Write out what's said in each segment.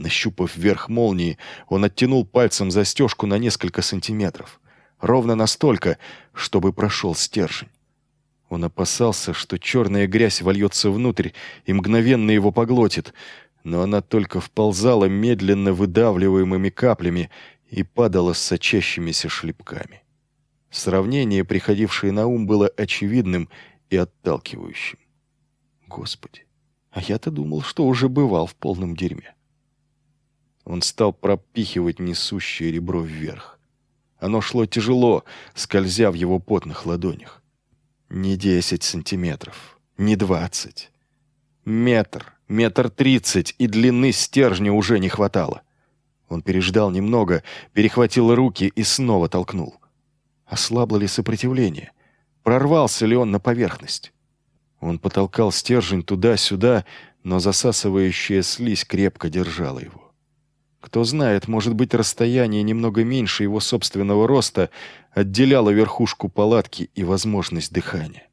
Нащупав верх молнии, он оттянул пальцем застежку на несколько сантиметров. Ровно настолько, чтобы прошел стержень. Он опасался, что черная грязь вольется внутрь и мгновенно его поглотит, но она только вползала медленно выдавливаемыми каплями и падала с сочащимися шлепками. Сравнение, приходившее на ум, было очевидным и отталкивающим. Господи, а я-то думал, что уже бывал в полном дерьме. Он стал пропихивать несущее ребро вверх. Оно шло тяжело, скользя в его потных ладонях. Не 10 сантиметров, не 20. Метр, 1,30 м, и длины стержня уже не хватало. Он переждал немного, перехватил руки и снова толкнул. Ослабло ли сопротивление? Прорвался ли он на поверхность? Он потолкал стержень туда-сюда, но засасывающая слизь крепко держала его. Кто знает, может быть, расстояние немного меньше его собственного роста отделяло верхушку палатки и возможность дыхания.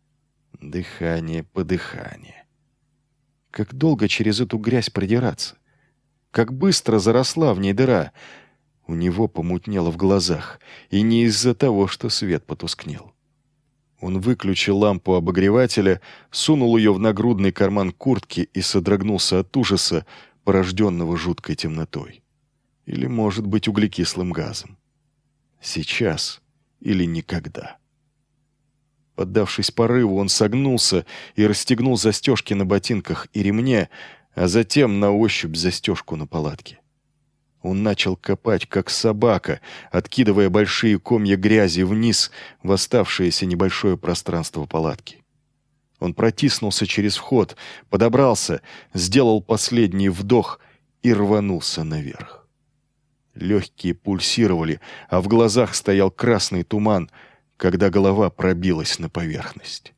Дыхание по дыханию. Как долго через эту грязь продираться? Как быстро заросла в ней дыра? У него помутнело в глазах, и не из-за того, что свет потускнел. Он выключил лампу обогревателя, сунул ее в нагрудный карман куртки и содрогнулся от ужаса, порожденного жуткой темнотой. Или, может быть, углекислым газом. Сейчас или никогда. Поддавшись порыву, он согнулся и расстегнул застежки на ботинках и ремне, а затем на ощупь застежку на палатке. Он начал копать, как собака, откидывая большие комья грязи вниз в оставшееся небольшое пространство палатки. Он протиснулся через вход, подобрался, сделал последний вдох и рванулся наверх. Легкие пульсировали, а в глазах стоял красный туман, когда голова пробилась на поверхность.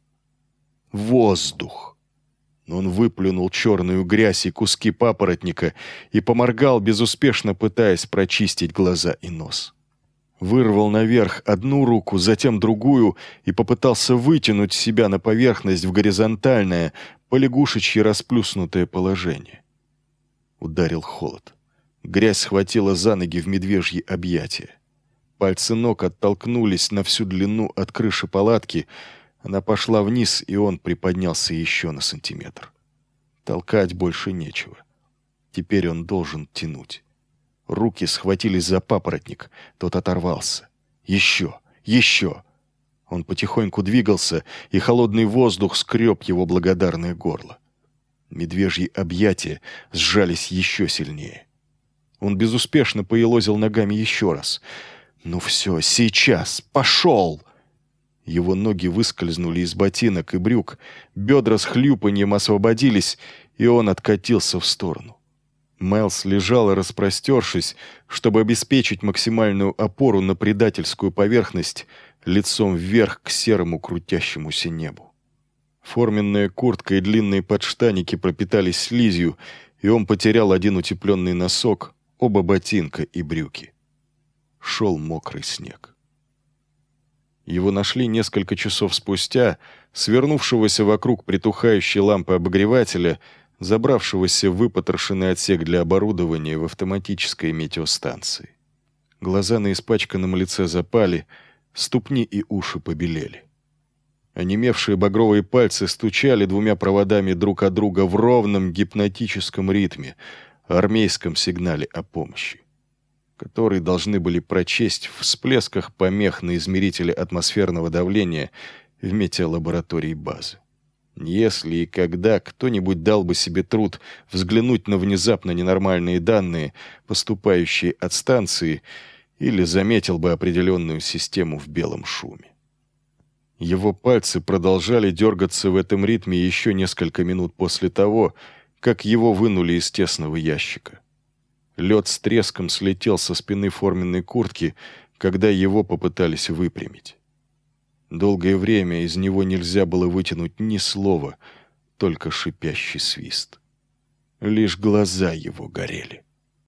Воздух! Он выплюнул черную грязь и куски папоротника и поморгал, безуспешно пытаясь прочистить глаза и нос. Вырвал наверх одну руку, затем другую и попытался вытянуть себя на поверхность в горизонтальное, полягушечье расплюснутое положение. Ударил холод. Грязь схватила за ноги в медвежьи объятия. Пальцы ног оттолкнулись на всю длину от крыши палатки. Она пошла вниз, и он приподнялся еще на сантиметр. Толкать больше нечего. Теперь он должен тянуть. Руки схватились за папоротник, тот оторвался. Еще, еще. Он потихоньку двигался, и холодный воздух скреб его благодарное горло. Медвежьи объятия сжались еще сильнее. Он безуспешно поелозил ногами еще раз. «Ну все, сейчас, пошел!» Его ноги выскользнули из ботинок и брюк, бедра с хлюпаньем освободились, и он откатился в сторону. Мэлс лежала, распростершись, чтобы обеспечить максимальную опору на предательскую поверхность, лицом вверх к серому крутящемуся небу. Форменная куртка и длинные подштаники пропитались слизью, и он потерял один утепленный носок, оба ботинка и брюки. Шел мокрый снег. Его нашли несколько часов спустя, свернувшегося вокруг притухающей лампы обогревателя, забравшегося в выпотрошенный отсек для оборудования в автоматической метеостанции. Глаза на испачканном лице запали, ступни и уши побелели. Онемевшие багровые пальцы стучали двумя проводами друг от друга в ровном гипнотическом ритме, армейском сигнале о помощи, который должны были прочесть в всплесках помех на измерителе атмосферного давления в метеолаборатории базы. Если и когда кто-нибудь дал бы себе труд взглянуть на внезапно ненормальные данные, поступающие от станции, или заметил бы определенную систему в белом шуме. Его пальцы продолжали дергаться в этом ритме еще несколько минут после того, как его вынули из тесного ящика. Лед с треском слетел со спины форменной куртки, когда его попытались выпрямить. Долгое время из него нельзя было вытянуть ни слова, только шипящий свист. Лишь глаза его горели.